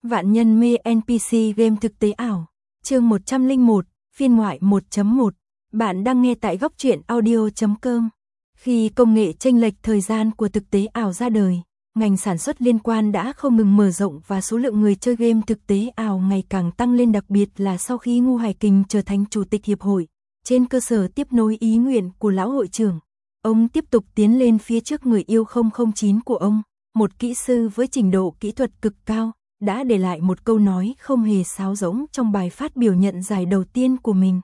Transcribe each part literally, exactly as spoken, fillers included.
Vạn nhân mê en pê xê game thực tế ảo. Chương một trăm lẻ một, phiên ngoại một chấm một. Bạn đang nghe tại góc truyện audio chấm com. Khi công nghệ chênh lệch thời gian của thực tế ảo ra đời, ngành sản xuất liên quan đã không ngừng mở rộng và số lượng người chơi game thực tế ảo ngày càng tăng lên, đặc biệt là sau khi Ngu Hải Kình trở thành chủ tịch hiệp hội. Trên cơ sở tiếp nối ý nguyện của lão hội trưởng, ông tiếp tục tiến lên phía trước. Người yêu không không chín của ông, một kỹ sư với trình độ kỹ thuật cực cao, đã để lại một câu nói không hề sáo rỗng trong bài phát biểu nhận giải đầu tiên của mình.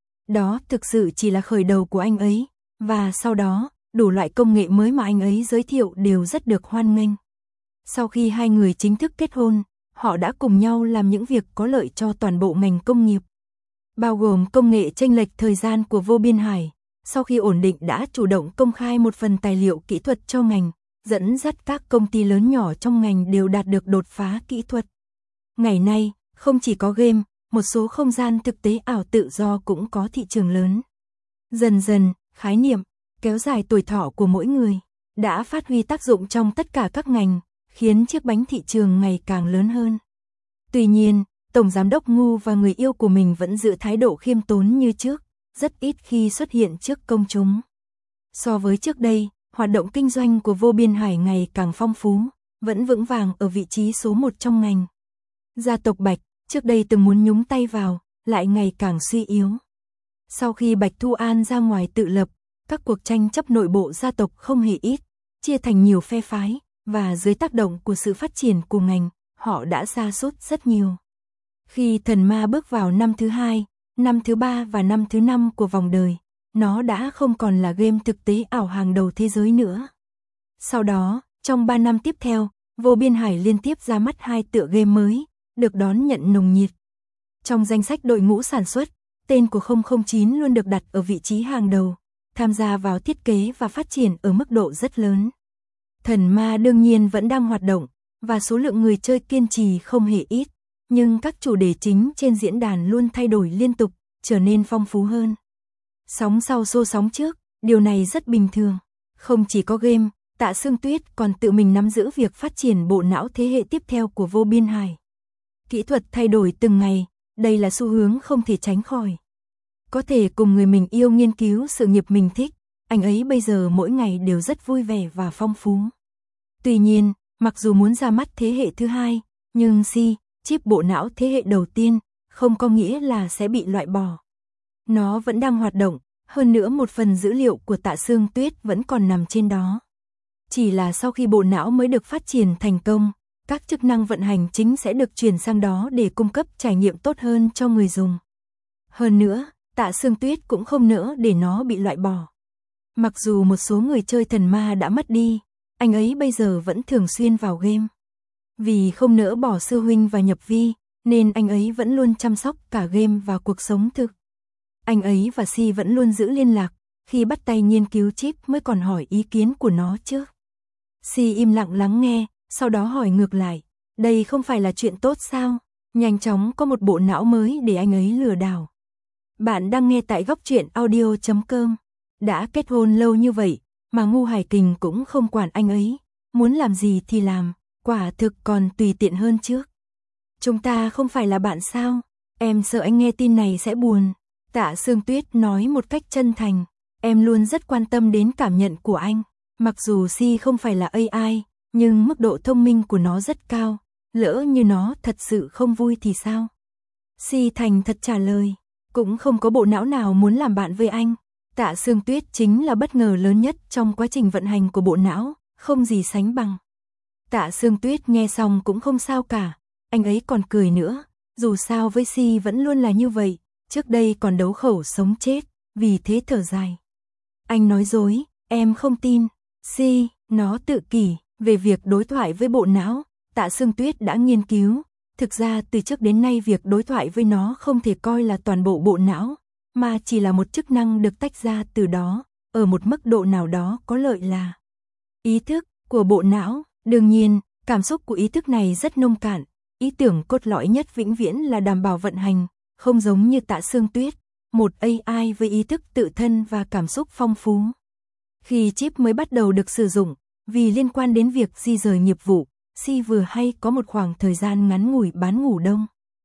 Đó thực sự chỉ là khởi đầu của anh ấy, và sau đó, đủ loại công nghệ mới mà anh ấy giới thiệu đều rất được hoan nghênh. Sau khi hai người chính thức kết hôn, họ đã cùng nhau làm những việc có lợi cho toàn bộ ngành công nghiệp, bao gồm công nghệ chênh lệch thời gian của Vô Biên Hải. Sau khi ổn định đã chủ động công khai một phần tài liệu kỹ thuật cho ngành, dẫn dắt các công ty lớn nhỏ trong ngành đều đạt được đột phá kỹ thuật. Ngày nay, không chỉ có game, một số không gian thực tế ảo tự do cũng có thị trường lớn. Dần dần, khái niệm kéo dài tuổi thọ của mỗi người đã phát huy tác dụng trong tất cả các ngành, khiến chiếc bánh thị trường ngày càng lớn hơn. Tuy nhiên, Tổng Giám đốc Ngu và người yêu của mình vẫn giữ thái độ khiêm tốn như trước, rất ít khi xuất hiện trước công chúng. So với trước đây, hoạt động kinh doanh của Vô Biên Hải ngày càng phong phú, vẫn vững vàng ở vị trí số một trong ngành. Gia tộc Bạch, trước đây từng muốn nhúng tay vào, lại ngày càng suy yếu. Sau khi Bạch Thu An ra ngoài tự lập, các cuộc tranh chấp nội bộ gia tộc không hề ít, chia thành nhiều phe phái, và dưới tác động của sự phát triển của ngành, họ đã sa sút rất nhiều. Khi Thần Ma bước vào năm thứ hai, năm thứ ba và năm thứ năm của vòng đời, nó đã không còn là game thực tế ảo hàng đầu thế giới nữa. Sau đó, trong ba năm tiếp theo, Vô Biên Hải liên tiếp ra mắt hai tựa game mới, được đón nhận nồng nhiệt. Trong danh sách đội ngũ sản xuất, tên của không không chín luôn được đặt ở vị trí hàng đầu, tham gia vào thiết kế và phát triển ở mức độ rất lớn. Thần Ma đương nhiên vẫn đang hoạt động, và số lượng người chơi kiên trì không hề ít, nhưng các chủ đề chính trên diễn đàn luôn thay đổi liên tục, trở nên phong phú hơn. Sóng sau xô sóng trước, điều này rất bình thường. Không chỉ có game, Tạ Sương Tuyết còn tự mình nắm giữ việc phát triển bộ não thế hệ tiếp theo của Vô Biên Hải. Kỹ thuật thay đổi từng ngày, đây là xu hướng không thể tránh khỏi. Có thể cùng người mình yêu nghiên cứu sự nghiệp mình thích, anh ấy bây giờ mỗi ngày đều rất vui vẻ và phong phú. Tuy nhiên, mặc dù muốn ra mắt thế hệ thứ hai, nhưng si, chip bộ não thế hệ đầu tiên, không có nghĩa là sẽ bị loại bỏ. Nó vẫn đang hoạt động, hơn nữa một phần dữ liệu của Tạ Sương Tuyết vẫn còn nằm trên đó. Chỉ là sau khi bộ não mới được phát triển thành công, các chức năng vận hành chính sẽ được chuyển sang đó để cung cấp trải nghiệm tốt hơn cho người dùng. Hơn nữa, Tạ Sương Tuyết cũng không nỡ để nó bị loại bỏ. Mặc dù một số người chơi Thần Ma đã mất đi, anh ấy bây giờ vẫn thường xuyên vào game. Vì không nỡ bỏ sư huynh và nhập vi, nên anh ấy vẫn luôn chăm sóc cả game và cuộc sống thực. Anh ấy và Si vẫn luôn giữ liên lạc, khi bắt tay nghiên cứu chip mới còn hỏi ý kiến của nó trước. Si im lặng lắng nghe, sau đó hỏi ngược lại, đây không phải là chuyện tốt sao? Nhanh chóng có một bộ não mới để anh ấy lừa đảo. Bạn đang nghe tại góc truyện audio chấm com. Đã kết hôn lâu như vậy, mà Ngu Hải Kình cũng không quản anh ấy, muốn làm gì thì làm, quả thực còn tùy tiện hơn trước. Chúng ta không phải là bạn sao? Em sợ anh nghe tin này sẽ buồn. Tạ Sương Tuyết nói một cách chân thành, em luôn rất quan tâm đến cảm nhận của anh. Mặc dù Si không phải là a i, nhưng mức độ thông minh của nó rất cao, lỡ như nó thật sự không vui thì sao? Si thành thật trả lời, cũng không có bộ não nào muốn làm bạn với anh. Tạ Sương Tuyết chính là bất ngờ lớn nhất trong quá trình vận hành của bộ não, không gì sánh bằng. Tạ Sương Tuyết nghe xong cũng không sao cả, anh ấy còn cười nữa, dù sao với Si vẫn luôn là như vậy, trước đây còn đấu khẩu sống chết, vì thế thở dài. Anh nói dối, em không tin. Si, nó tự kỷ, về việc đối thoại với bộ não, Tạ Sương Tuyết đã nghiên cứu, thực ra từ trước đến nay việc đối thoại với nó không thể coi là toàn bộ bộ não, mà chỉ là một chức năng được tách ra từ đó, ở một mức độ nào đó có lợi là ý thức của bộ não. Đương nhiên, cảm xúc của ý thức này rất nông cạn, ý tưởng cốt lõi nhất vĩnh viễn là đảm bảo vận hành, không giống như Tạ Sương Tuyết, một a i với ý thức tự thân và cảm xúc phong phú. Khi chip mới bắt đầu được sử dụng, vì liên quan đến việc di rời nghiệp vụ, Si vừa hay có một khoảng thời gian ngắn ngủi bán ngủ đông.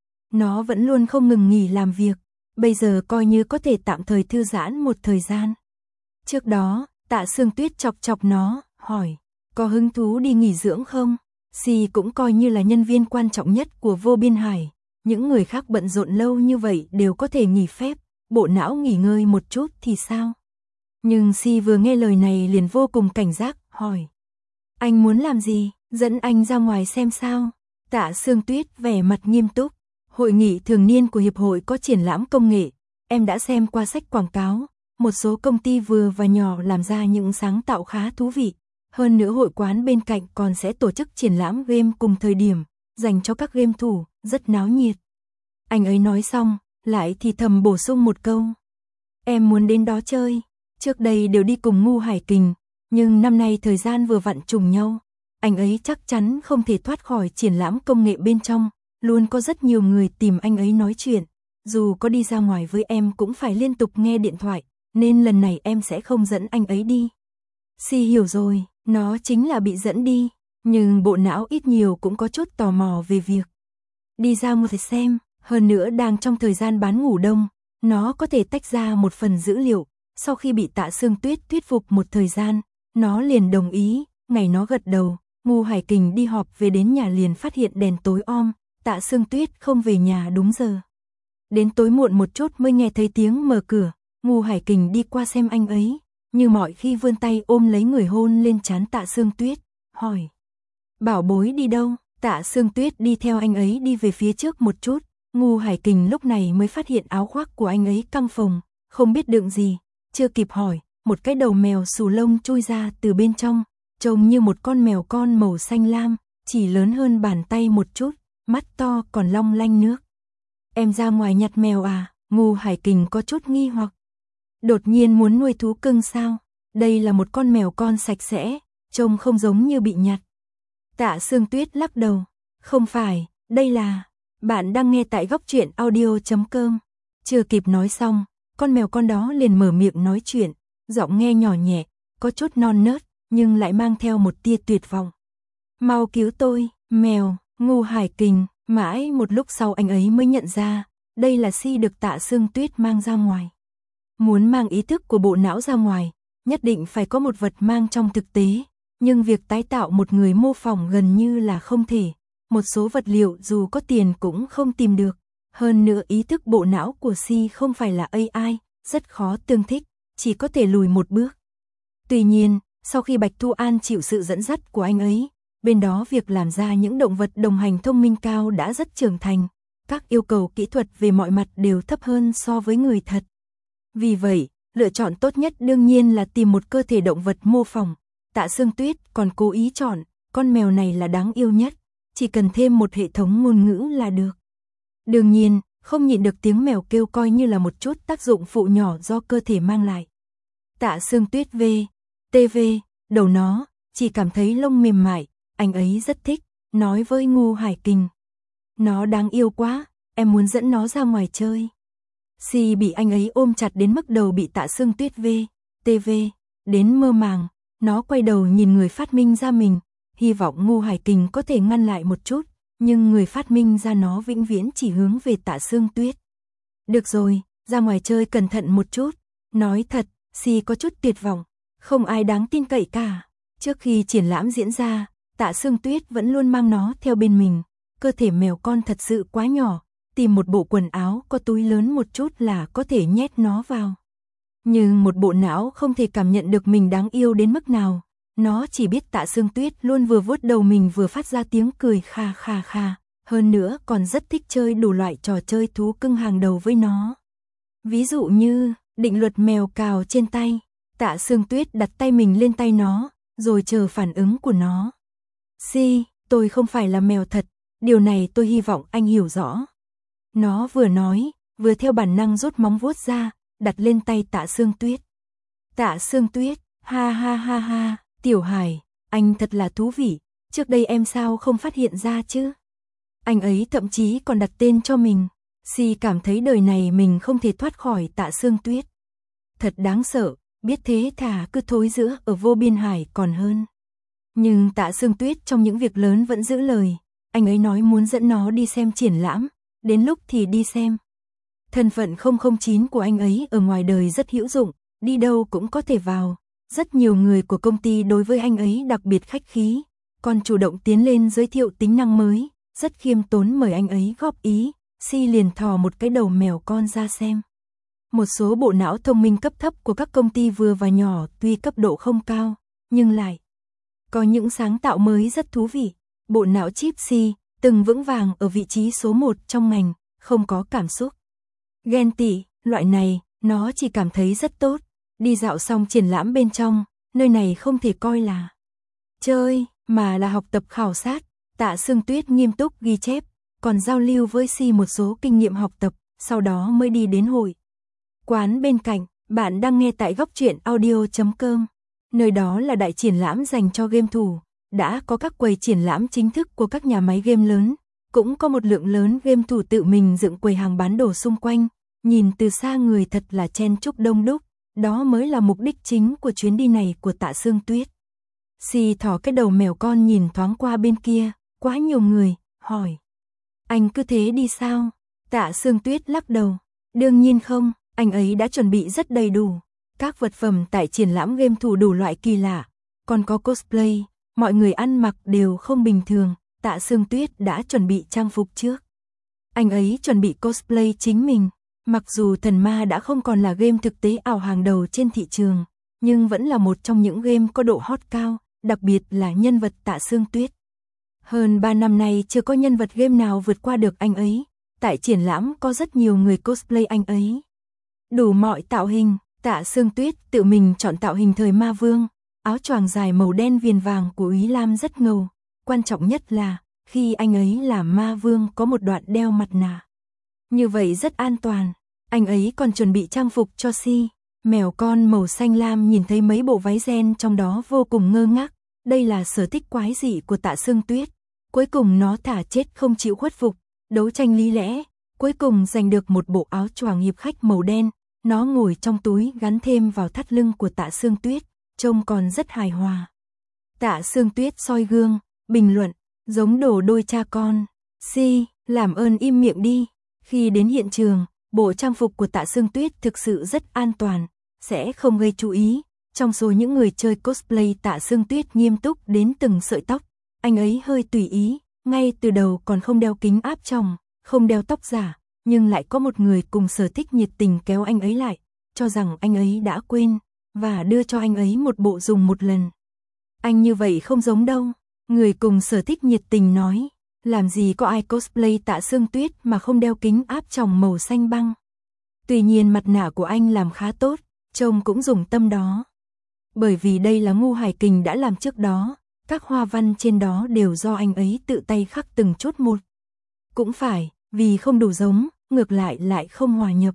Nó vẫn luôn không ngừng nghỉ làm việc, bây giờ coi như có thể tạm thời thư giãn một thời gian. Trước đó, Tạ Sương Tuyết chọc chọc nó, hỏi, có hứng thú đi nghỉ dưỡng không? Si cũng coi như là nhân viên quan trọng nhất của Vô Biên Hải, những người khác bận rộn lâu như vậy đều có thể nghỉ phép, bộ não nghỉ ngơi một chút thì sao? Nhưng Si vừa nghe lời này liền vô cùng cảnh giác, hỏi, anh muốn làm gì, dẫn anh ra ngoài xem sao? Tạ Sương Tuyết vẻ mặt nghiêm túc, hội nghị thường niên của Hiệp hội có triển lãm công nghệ, em đã xem qua sách quảng cáo, một số công ty vừa và nhỏ làm ra những sáng tạo khá thú vị. Hơn nữa hội quán bên cạnh còn sẽ tổ chức triển lãm game cùng thời điểm, dành cho các game thủ, rất náo nhiệt. Anh ấy nói xong, lại thì thầm bổ sung một câu. Em muốn đến đó chơi, trước đây đều đi cùng Ngu Hải Kình, nhưng năm nay thời gian vừa vặn trùng nhau. Anh ấy chắc chắn không thể thoát khỏi triển lãm công nghệ bên trong, luôn có rất nhiều người tìm anh ấy nói chuyện. Dù có đi ra ngoài với em cũng phải liên tục nghe điện thoại, nên lần này em sẽ không dẫn anh ấy đi. Si hiểu rồi, nó chính là bị dẫn đi, nhưng bộ não ít nhiều cũng có chút tò mò về việc đi ra một thể xem, hơn nữa đang trong thời gian bán ngủ đông, nó có thể tách ra một phần dữ liệu. Sau khi bị Tạ Sương Tuyết thuyết phục một thời gian, nó liền đồng ý, ngày nó gật đầu, Ngu Hải Kình đi họp về đến nhà liền phát hiện đèn tối om, Tạ Sương Tuyết không về nhà đúng giờ. Đến tối muộn một chút mới nghe thấy tiếng mở cửa, Ngu Hải Kình đi qua xem anh ấy, như mọi khi vươn tay ôm lấy người hôn lên trán Tạ Sương Tuyết, hỏi. Bảo bối đi đâu? Tạ Sương Tuyết đi theo anh ấy đi về phía trước một chút, Ngu Hải Kình lúc này mới phát hiện áo khoác của anh ấy căng phồng, không biết đựng gì, chưa kịp hỏi, một cái đầu mèo xù lông chui ra từ bên trong, trông như một con mèo con màu xanh lam, chỉ lớn hơn bàn tay một chút, mắt to còn long lanh nước. Em ra ngoài nhặt mèo à? Ngu Hải Kình có chút nghi hoặc. Đột nhiên muốn nuôi thú cưng sao? Đây là một con mèo con sạch sẽ, trông không giống như bị nhặt. Tạ Sương Tuyết lắc đầu. Không phải, đây là... Bạn đang nghe tại góc truyện audio chấm com. Chưa kịp nói xong, con mèo con đó liền mở miệng nói chuyện, giọng nghe nhỏ nhẹ, có chút non nớt, nhưng lại mang theo một tia tuyệt vọng. Mau cứu tôi, mèo. Ngu Hải Kình, mãi một lúc sau anh ấy mới nhận ra, đây là Si được Tạ Sương Tuyết mang ra ngoài. Muốn mang ý thức của bộ não ra ngoài, nhất định phải có một vật mang trong thực tế, nhưng việc tái tạo một người mô phỏng gần như là không thể. Một số vật liệu dù có tiền cũng không tìm được. Hơn nữa ý thức bộ não của Si không phải là a i, rất khó tương thích, chỉ có thể lùi một bước. Tuy nhiên, sau khi Bạch Thu An chịu sự dẫn dắt của anh ấy, bên đó việc làm ra những động vật đồng hành thông minh cao đã rất trưởng thành, các yêu cầu kỹ thuật về mọi mặt đều thấp hơn so với người thật. Vì vậy, lựa chọn tốt nhất đương nhiên là tìm một cơ thể động vật mô phỏng. Tạ Sương Tuyết còn cố ý chọn, con mèo này là đáng yêu nhất, chỉ cần thêm một hệ thống ngôn ngữ là được. Đương nhiên, không nhịn được tiếng mèo kêu coi như là một chút tác dụng phụ nhỏ do cơ thể mang lại. Tạ Sương Tuyết v, tê vê, đầu nó, chỉ cảm thấy lông mềm mại, anh ấy rất thích, nói với Ngu Hải Kình. Nó đáng yêu quá, em muốn dẫn nó ra ngoài chơi. Si bị anh ấy ôm chặt đến mức đầu bị Tạ Sương Tuyết v, tê vê, đến mơ màng, nó quay đầu nhìn người phát minh ra mình, hy vọng Ngu Hải Kình có thể ngăn lại một chút, nhưng người phát minh ra nó vĩnh viễn chỉ hướng về Tạ Sương Tuyết. Được rồi, ra ngoài chơi cẩn thận một chút, nói thật, Si có chút tuyệt vọng, không ai đáng tin cậy cả. Trước khi triển lãm diễn ra, Tạ Sương Tuyết vẫn luôn mang nó theo bên mình, cơ thể mèo con thật sự quá nhỏ, tìm một bộ quần áo có túi lớn một chút là có thể nhét nó vào. Nhưng một bộ não không thể cảm nhận được mình đáng yêu đến mức nào, nó chỉ biết Tạ Sương Tuyết luôn vừa vuốt đầu mình vừa phát ra tiếng cười kha kha kha, hơn nữa còn rất thích chơi đủ loại trò chơi thú cưng hàng đầu với nó. Ví dụ như, định luật mèo cào trên tay, Tạ Sương Tuyết đặt tay mình lên tay nó, rồi chờ phản ứng của nó. Si, tôi không phải là mèo thật, điều này tôi hy vọng anh hiểu rõ. Nó vừa nói, vừa theo bản năng rút móng vuốt ra, đặt lên tay Tạ Sương Tuyết. Tạ Sương Tuyết, ha ha ha ha, Tiểu Hải, anh thật là thú vị, trước đây em sao không phát hiện ra chứ? Anh ấy thậm chí còn đặt tên cho mình. Si cảm thấy đời này mình không thể thoát khỏi Tạ Sương Tuyết. Thật đáng sợ, biết thế thà cứ thối giữa ở Vô Biên Hải còn hơn. Nhưng Tạ Sương Tuyết trong những việc lớn vẫn giữ lời, anh ấy nói muốn dẫn nó đi xem triển lãm, đến lúc thì đi xem. Thân phận không không chín của anh ấy ở ngoài đời rất hữu dụng, đi đâu cũng có thể vào. Rất nhiều người của công ty đối với anh ấy đặc biệt khách khí, còn chủ động tiến lên giới thiệu tính năng mới, rất khiêm tốn mời anh ấy góp ý. Si liền thò một cái đầu mèo con ra xem. Một số bộ não thông minh cấp thấp của các công ty vừa và nhỏ tuy cấp độ không cao, nhưng lại có những sáng tạo mới rất thú vị. Bộ não chip Si từng vững vàng ở vị trí số một trong ngành, không có cảm xúc ghen tị, loại này, nó chỉ cảm thấy rất tốt. Đi dạo xong triển lãm bên trong, nơi này không thể coi là chơi, mà là học tập khảo sát. Tạ Sương Tuyết nghiêm túc ghi chép, còn giao lưu với Si một số kinh nghiệm học tập, sau đó mới đi đến hội quán bên cạnh. Bạn đang nghe tại góc truyện audio chấm com. Nơi đó là đại triển lãm dành cho game thủ, đã có các quầy triển lãm chính thức của các nhà máy game lớn, cũng có một lượng lớn game thủ tự mình dựng quầy hàng bán đồ xung quanh. Nhìn từ xa người thật là chen chúc đông đúc, đó mới là mục đích chính của chuyến đi này của Tạ Sương Tuyết. Si thỏ cái đầu mèo con nhìn thoáng qua bên kia, quá nhiều người, hỏi. Anh cứ thế đi sao? Tạ Sương Tuyết lắc đầu. Đương nhiên không, anh ấy đã chuẩn bị rất đầy đủ. Các vật phẩm tại triển lãm game thủ đủ loại kỳ lạ, còn có cosplay, mọi người ăn mặc đều không bình thường. Tạ Sương Tuyết đã chuẩn bị trang phục trước. Anh ấy chuẩn bị cosplay chính mình. Mặc dù Thần Ma đã không còn là game thực tế ảo hàng đầu trên thị trường, nhưng vẫn là một trong những game có độ hot cao, đặc biệt là nhân vật Tạ Sương Tuyết. Hơn ba năm nay chưa có nhân vật game nào vượt qua được anh ấy. Tại triển lãm có rất nhiều người cosplay anh ấy. Đủ mọi tạo hình, Tạ Sương Tuyết tự mình chọn tạo hình thời Ma Vương, áo choàng dài màu đen viền vàng của Úy Lam rất ngầu. Quan trọng nhất là, khi anh ấy làm Ma Vương có một đoạn đeo mặt nạ. Như vậy rất an toàn. Anh ấy còn chuẩn bị trang phục cho Si. Mèo con màu xanh lam nhìn thấy mấy bộ váy ren trong đó vô cùng ngơ ngác. Đây là sở thích quái dị của Tạ Sương Tuyết. Cuối cùng nó thả chết không chịu khuất phục, đấu tranh lý lẽ. Cuối cùng giành được một bộ áo choàng hiệp khách màu đen. Nó ngồi trong túi gắn thêm vào thắt lưng của Tạ Sương Tuyết, trông còn rất hài hòa. Tạ Sương Tuyết soi gương, bình luận, giống đồ đôi cha con. Si, làm ơn im miệng đi. Khi đến hiện trường, bộ trang phục của Tạ Sương Tuyết thực sự rất an toàn, sẽ không gây chú ý. Trong số những người chơi cosplay, Tạ Sương Tuyết nghiêm túc đến từng sợi tóc. Anh ấy hơi tùy ý, ngay từ đầu còn không đeo kính áp tròng, không đeo tóc giả, nhưng lại có một người cùng sở thích nhiệt tình kéo anh ấy lại, cho rằng anh ấy đã quên, và đưa cho anh ấy một bộ dùng một lần. Anh như vậy không giống đâu, người cùng sở thích nhiệt tình nói. Làm gì có ai cosplay Tạ Sương Tuyết mà không đeo kính áp tròng màu xanh băng. Tuy nhiên mặt nạ của anh làm khá tốt, trông cũng dùng tâm đó. Bởi vì đây là Ngu Hải Kình đã làm trước đó, các hoa văn trên đó đều do anh ấy tự tay khắc từng chút một. Cũng phải, vì không đủ giống, ngược lại lại không hòa nhập.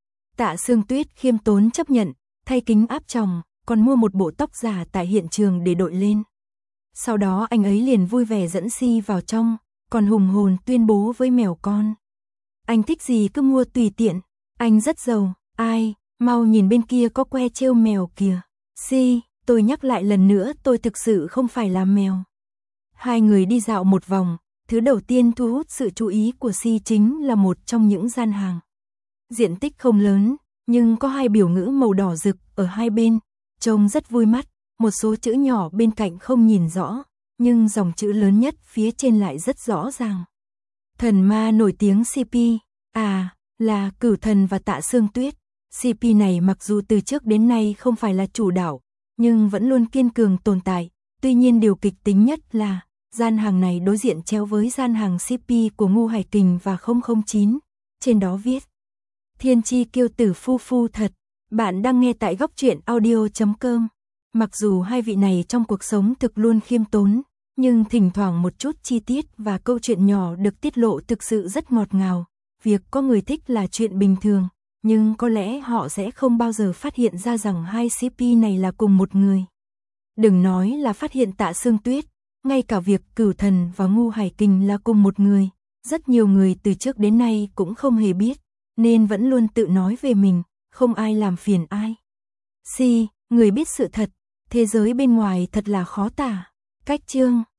Tạ Sương Tuyết khiêm tốn chấp nhận, thay kính áp tròng, còn mua một bộ tóc giả tại hiện trường để đội lên. Sau đó anh ấy liền vui vẻ dẫn Si vào trong, còn hùng hồn tuyên bố với mèo con. Anh thích gì cứ mua tùy tiện, anh rất giàu. Ai, mau nhìn bên kia có que trêu mèo kìa. Si, tôi nhắc lại lần nữa tôi thực sự không phải là mèo. Hai người đi dạo một vòng, thứ đầu tiên thu hút sự chú ý của Si chính là một trong những gian hàng. Diện tích không lớn, nhưng có hai biểu ngữ màu đỏ rực ở hai bên, trông rất vui mắt. Một số chữ nhỏ bên cạnh không nhìn rõ, nhưng dòng chữ lớn nhất phía trên lại rất rõ ràng. Thần Ma nổi tiếng xê pê, à, là Cửu Thần và Tạ Sương Tuyết. xê pê này mặc dù từ trước đến nay không phải là chủ đạo, nhưng vẫn luôn kiên cường tồn tại. Tuy nhiên điều kịch tính nhất là, gian hàng này đối diện chéo với gian hàng xê pê của Ngu Hải Kình và không không chín. Trên đó viết, thiên chi kiêu tử phu phu thật. Bạn đang nghe tại góc truyện audio chấm com. Mặc dù hai vị này trong cuộc sống thực luôn khiêm tốn, nhưng thỉnh thoảng một chút chi tiết và câu chuyện nhỏ được tiết lộ thực sự rất ngọt ngào. Việc có người thích là chuyện bình thường, nhưng có lẽ họ sẽ không bao giờ phát hiện ra rằng hai xê pê này là cùng một người. Đừng nói là phát hiện Tạ Sương Tuyết, ngay cả việc Cửu Thần và Ngu Hải Kình là cùng một người, rất nhiều người từ trước đến nay cũng không hề biết, nên vẫn luôn tự nói về mình, không ai làm phiền ai. Si, người biết sự thật, thế giới bên ngoài thật là khó tả. Cách chương